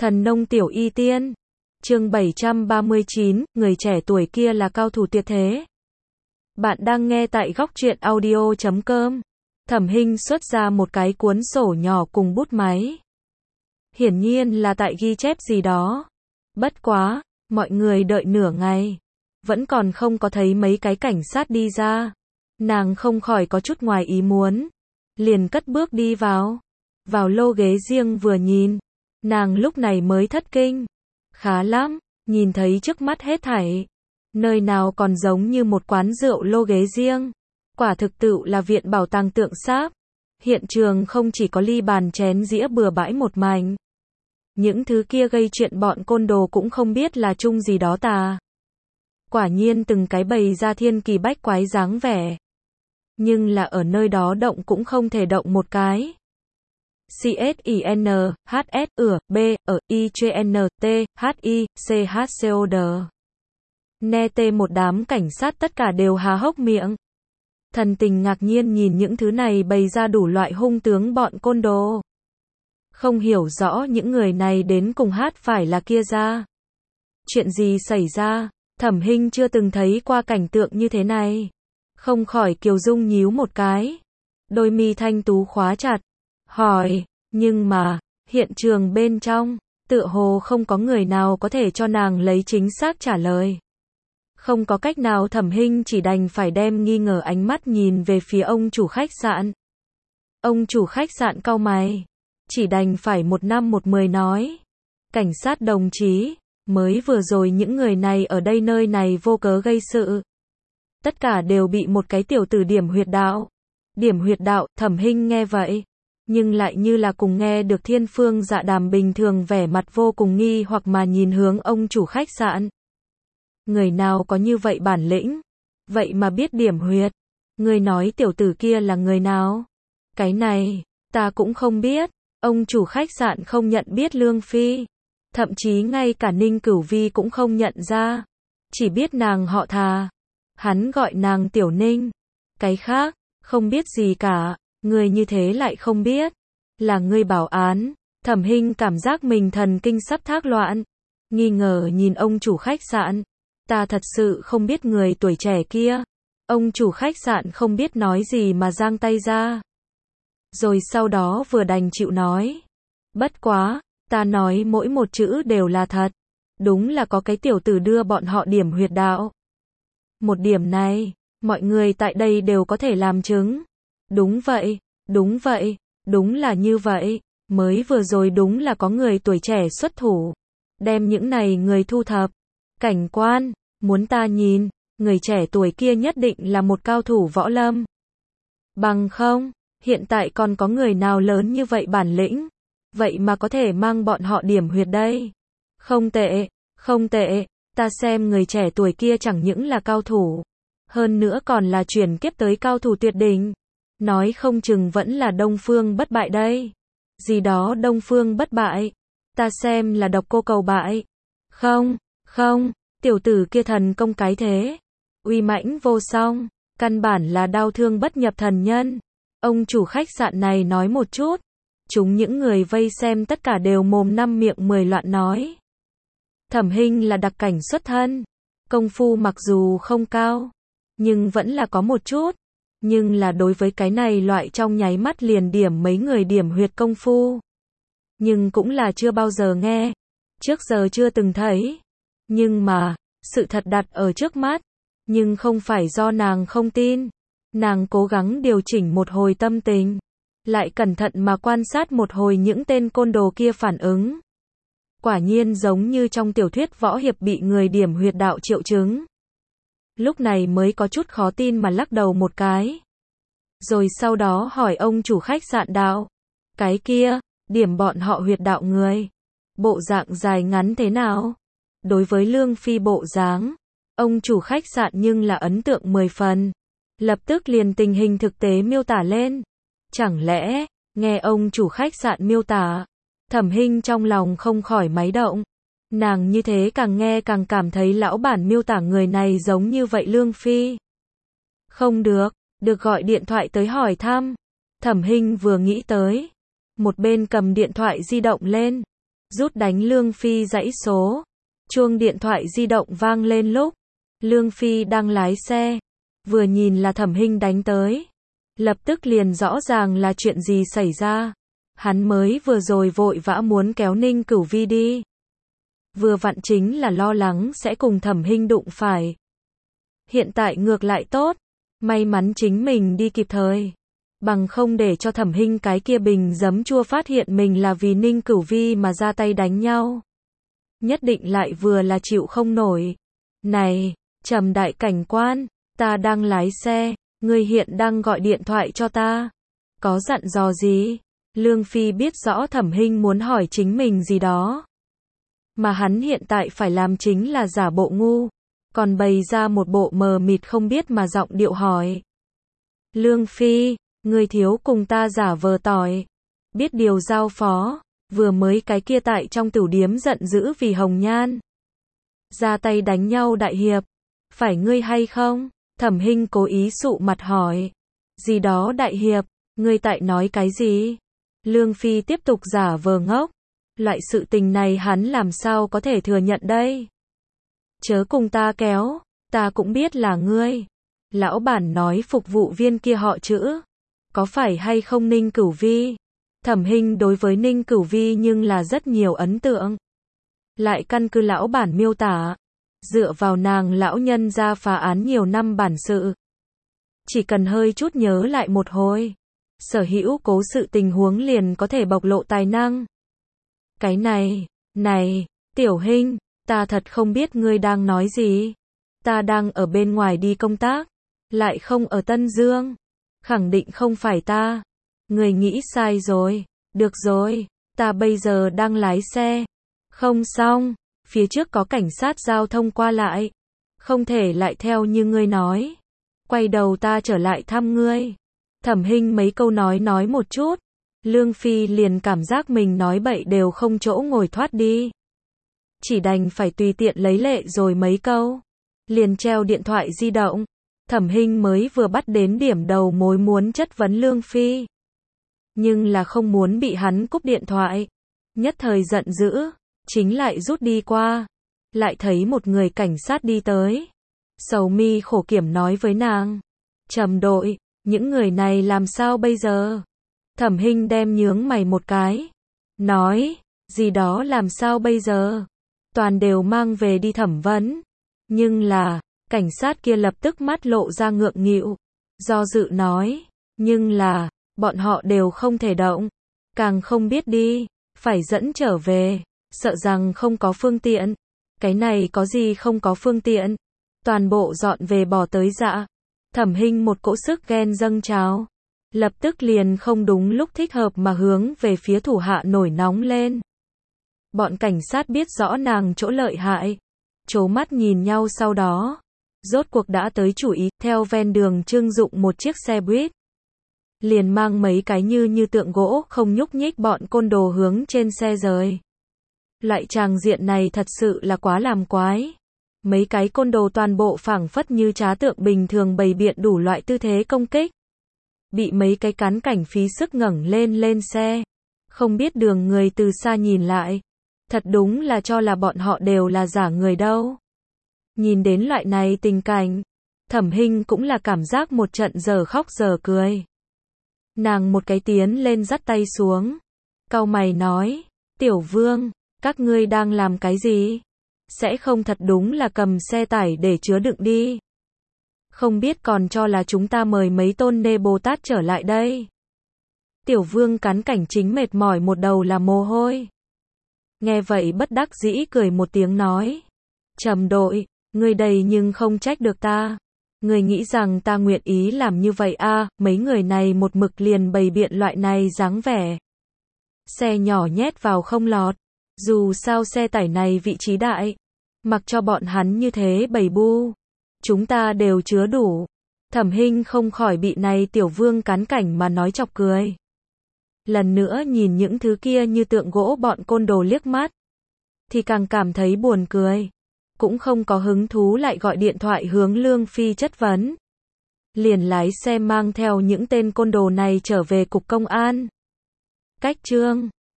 Thần nông tiểu y tiên. Chương 739, người trẻ tuổi kia là cao thủ tuyệt thế. Bạn đang nghe tại góc truyện audio.com. Thẩm Hinh xuất ra một cái cuốn sổ nhỏ cùng bút máy. Hiển nhiên là tại ghi chép gì đó. Bất quá, mọi người đợi nửa ngày. Vẫn còn không có thấy mấy cái cảnh sát đi ra. Nàng không khỏi có chút ngoài ý muốn. Liền cất bước đi vào. Vào lô ghế riêng vừa nhìn. Nàng lúc này mới thất kinh. Khá lắm, nhìn thấy trước mắt hết thảy. Nơi nào còn giống như một quán rượu lô ghế riêng. Quả thực tựu là viện bảo tàng tượng sáp. Hiện trường không chỉ có ly bàn chén dĩa bừa bãi một mảnh. Những thứ kia gây chuyện bọn côn đồ cũng không biết là chung gì đó tà. Quả nhiên từng cái bày ra thiên kỳ bách quái dáng vẻ. Nhưng là ở nơi đó động cũng không thể động một cái. CSIN, HS, B, ICN, T, HI, CHCOD. Nghe tê một đám cảnh sát tất cả đều há hốc miệng. Thần tình ngạc nhiên nhìn những thứ này bày ra đủ loại hung tướng bọn côn đồ. Không hiểu rõ những người này đến cùng hát phải là kia ra. Chuyện gì xảy ra, Thẩm Hinh chưa từng thấy qua cảnh tượng như thế này. Không khỏi Kiều Dung nhíu một cái. Đôi mi thanh tú khóa chặt. Hỏi, nhưng mà, hiện trường bên trong, tựa hồ không có người nào có thể cho nàng lấy chính xác trả lời. Không có cách nào Thẩm Hinh chỉ đành phải đem nghi ngờ ánh mắt nhìn về phía ông chủ khách sạn. Ông chủ khách sạn cau mày. Chỉ đành phải 1/10 nói. Cảnh sát đồng chí, mới vừa rồi những người này ở đây nơi này vô cớ gây sự. Tất cả đều bị một cái tiểu tử điểm huyệt đạo. Điểm huyệt đạo, Thẩm Hinh nghe vậy. Nhưng lại như là cùng nghe được Thiên Phương Dạ Đàm bình thường vẻ mặt vô cùng nghi hoặc mà nhìn hướng ông chủ khách sạn. Người nào có như vậy bản lĩnh? Vậy mà biết điểm huyệt. Người nói tiểu tử kia là người nào? Cái này, ta cũng không biết. Ông chủ khách sạn không nhận biết Lương Phi. Thậm chí ngay cả Ninh Cửu Vi cũng không nhận ra. Chỉ biết nàng họ Thà. Hắn gọi nàng Tiểu Ninh. Cái khác, không biết gì cả. Người như thế lại không biết. Là người bảo án. Thẩm Hinh cảm giác mình thần kinh sắp thác loạn. Nghi ngờ nhìn ông chủ khách sạn. Ta thật sự không biết người tuổi trẻ kia. Ông chủ khách sạn không biết nói gì mà giang tay ra. Rồi sau đó vừa đành chịu nói. Bất quá, ta nói mỗi một chữ đều là thật. Đúng là có cái tiểu tử đưa bọn họ điểm huyệt đạo. Một điểm này, mọi người tại đây đều có thể làm chứng. Đúng vậy, đúng vậy, đúng là như vậy. Mới vừa rồi đúng là có người tuổi trẻ xuất thủ. Đem những này người thu thập. Cảnh quan, muốn ta nhìn, người trẻ tuổi kia nhất định là một cao thủ võ lâm. Bằng không, hiện tại còn có người nào lớn như vậy bản lĩnh. Vậy mà có thể mang bọn họ điểm huyệt đây. Không tệ, không tệ, ta xem người trẻ tuổi kia chẳng những là cao thủ. Hơn nữa còn là chuyển kiếp tới cao thủ tuyệt đỉnh. Nói không chừng vẫn là Đông Phương bất bại đây. Gì đó Đông Phương bất bại. Ta xem là Độc Cô Cầu bại. Không, không, tiểu tử kia thần công cái thế. Uy mãnh vô song. Căn bản là đao thương bất nhập thần nhân. Ông chủ khách sạn này nói một chút. Chúng những người vây xem tất cả đều mồm năm miệng 10 loạn nói. Thẩm Hinh là đặc cảnh xuất thân. Công phu mặc dù không cao. Nhưng vẫn là có một chút. Nhưng là đối với cái này loại trong nháy mắt liền điểm mấy người điểm huyệt công phu. Nhưng cũng là chưa bao giờ nghe. Trước giờ chưa từng thấy. Nhưng mà, sự thật đặt ở trước mắt. Nhưng không phải do nàng không tin. Nàng cố gắng điều chỉnh một hồi tâm tình. Lại cẩn thận mà quan sát một hồi những tên côn đồ kia phản ứng. Quả nhiên giống như trong tiểu thuyết võ hiệp bị người điểm huyệt đạo triệu chứng. Lúc này mới có chút khó tin mà lắc đầu một cái. Rồi sau đó hỏi ông chủ khách sạn đạo. Cái kia, điểm bọn họ huyệt đạo người. Bộ dạng dài ngắn thế nào? Đối với Lương Phi bộ dáng, ông chủ khách sạn nhưng là ấn tượng 10 phần. Lập tức liền tình hình thực tế miêu tả lên. Chẳng lẽ, nghe ông chủ khách sạn miêu tả, Thẩm Hinh trong lòng không khỏi máy động. Nàng như thế càng nghe càng cảm thấy lão bản miêu tả người này giống như vậy Lương Phi. Không được, được gọi điện thoại tới hỏi thăm. Thẩm Hinh vừa nghĩ tới, một bên cầm điện thoại di động lên. rút đánh Lương Phi dãy số. Chuông điện thoại di động vang lên lúc Lương Phi đang lái xe, vừa nhìn là Thẩm Hinh đánh tới. Lập tức liền rõ ràng là chuyện gì xảy ra. Hắn mới vừa rồi vội vã muốn kéo Ninh Cửu Vi đi. Vừa vặn chính là lo lắng sẽ cùng Thẩm Hinh đụng phải. Hiện tại ngược lại tốt, may mắn chính mình đi kịp thời. Bằng không để cho Thẩm Hinh cái kia bình giấm chua phát hiện mình là vì Ninh Cửu Vi mà ra tay đánh nhau. Nhất định lại vừa là chịu không nổi. Này, Trầm đại cảnh quan, ta đang lái xe, ngươi hiện đang gọi điện thoại cho ta. Có dặn dò gì? Lương Phi biết rõ Thẩm Hinh muốn hỏi chính mình gì đó. Mà hắn hiện tại phải làm chính là giả bộ ngu, còn bày ra một bộ mờ mịt không biết mà giọng điệu hỏi. Lương Phi, ngươi thiếu cùng ta giả vờ tỏi. Biết điều giao phó, vừa mới cái kia tại trong tửu điếm giận dữ vì Hồng Nhan. Ra tay đánh nhau đại hiệp, phải ngươi hay không? Thẩm Hinh cố ý sụ mặt hỏi. Gì đó đại hiệp, ngươi tại nói cái gì? Lương Phi tiếp tục giả vờ ngốc. Loại sự tình này hắn làm sao có thể thừa nhận đây? Chớ cùng ta kéo, ta cũng biết là ngươi. Lão bản nói phục vụ viên kia họ chữ. Có phải hay không Ninh Cửu Vi? Thẩm Hinh đối với Ninh Cửu Vi nhưng là rất nhiều ấn tượng. Lại căn cứ lão bản miêu tả, dựa vào nàng lão nhân ra phá án nhiều năm bản sự. Chỉ cần hơi chút nhớ lại một hồi, sở hữu cố sự tình huống liền có thể bộc lộ tài năng. Cái này, Tiểu Hinh, ta thật không biết ngươi đang nói gì. Ta đang ở bên ngoài đi công tác, lại không ở Tân Dương. Khẳng định không phải ta. Ngươi nghĩ sai rồi. Được rồi, ta bây giờ đang lái xe. Không xong, phía trước có cảnh sát giao thông qua lại. Không thể lại theo như ngươi nói. Quay đầu ta trở lại thăm ngươi. Thẩm Hinh mấy câu nói một chút. Lương Phi liền cảm giác mình nói bậy đều không chỗ ngồi thoát đi. Chỉ đành phải tùy tiện lấy lệ rồi mấy câu. Liền treo điện thoại di động. Thẩm Hinh mới vừa bắt đến điểm đầu mối muốn chất vấn Lương Phi. Nhưng là không muốn bị hắn cúp điện thoại. Nhất thời giận dữ, chính lại rút đi qua. Lại thấy một người cảnh sát đi tới. Sầu mi khổ kiểm nói với nàng. Trầm đội, những người này làm sao bây giờ? Thẩm Hinh đem nhướng mày một cái. Nói, gì đó làm sao bây giờ? Toàn đều mang về đi thẩm vấn. Nhưng là, cảnh sát kia lập tức mắt lộ ra ngượng nghịu. Do dự nói, nhưng là, bọn họ đều không thể động. Càng không biết đi, phải dẫn trở về. Sợ rằng không có phương tiện. Cái này có gì không có phương tiện? Toàn bộ dọn về bỏ tới dạ. Thẩm Hinh một cỗ sức ghen dâng trào. Lập tức liền không đúng lúc thích hợp mà hướng về phía thủ hạ nổi nóng lên. Bọn cảnh sát biết rõ nàng chỗ lợi hại. Trố mắt nhìn nhau sau đó. Rốt cuộc đã tới chủ ý, theo ven đường trưng dụng một chiếc xe buýt. Liền mang mấy cái như tượng gỗ không nhúc nhích bọn côn đồ hướng trên xe rời. Loại tràng diện này thật sự là quá làm quái. Mấy cái côn đồ toàn bộ phảng phất như trá tượng bình thường bày biện đủ loại tư thế công kích. Bị mấy cái cán cảnh phí sức ngẩng lên xe. Không biết đường người từ xa nhìn lại. Thật đúng là cho là bọn họ đều là giả người đâu. Nhìn đến loại này tình cảnh, Thẩm Hinh cũng là cảm giác một trận giờ khóc giờ cười. Nàng một cái tiến lên dắt tay xuống. Cau mày nói, Tiểu Vương, các ngươi đang làm cái gì? Sẽ không thật đúng là cầm xe tải để chứa đựng đi. Không biết còn cho là chúng ta mời mấy tôn nê Bồ Tát trở lại đây. Tiểu Vương cắn cảnh chính mệt mỏi một đầu là mồ hôi. Nghe vậy bất đắc dĩ cười một tiếng nói. Trầm đội, ngươi đầy nhưng không trách được ta. Ngươi nghĩ rằng ta nguyện ý làm như vậy à? Mấy người này một mực liền bày biện loại này dáng vẻ. Xe nhỏ nhét vào không lọt. Dù sao xe tải này vị trí đại. Mặc cho bọn hắn như thế bày bu. Chúng ta đều chứa đủ. Thẩm Hinh không khỏi bị này Tiểu Vương cán cảnh mà nói chọc cười. Lần nữa nhìn những thứ kia như tượng gỗ bọn côn đồ liếc mắt. Thì càng cảm thấy buồn cười. Cũng không có hứng thú lại gọi điện thoại hướng Lương Phi chất vấn. Liền lái xe mang theo những tên côn đồ này trở về cục công an. Cách chương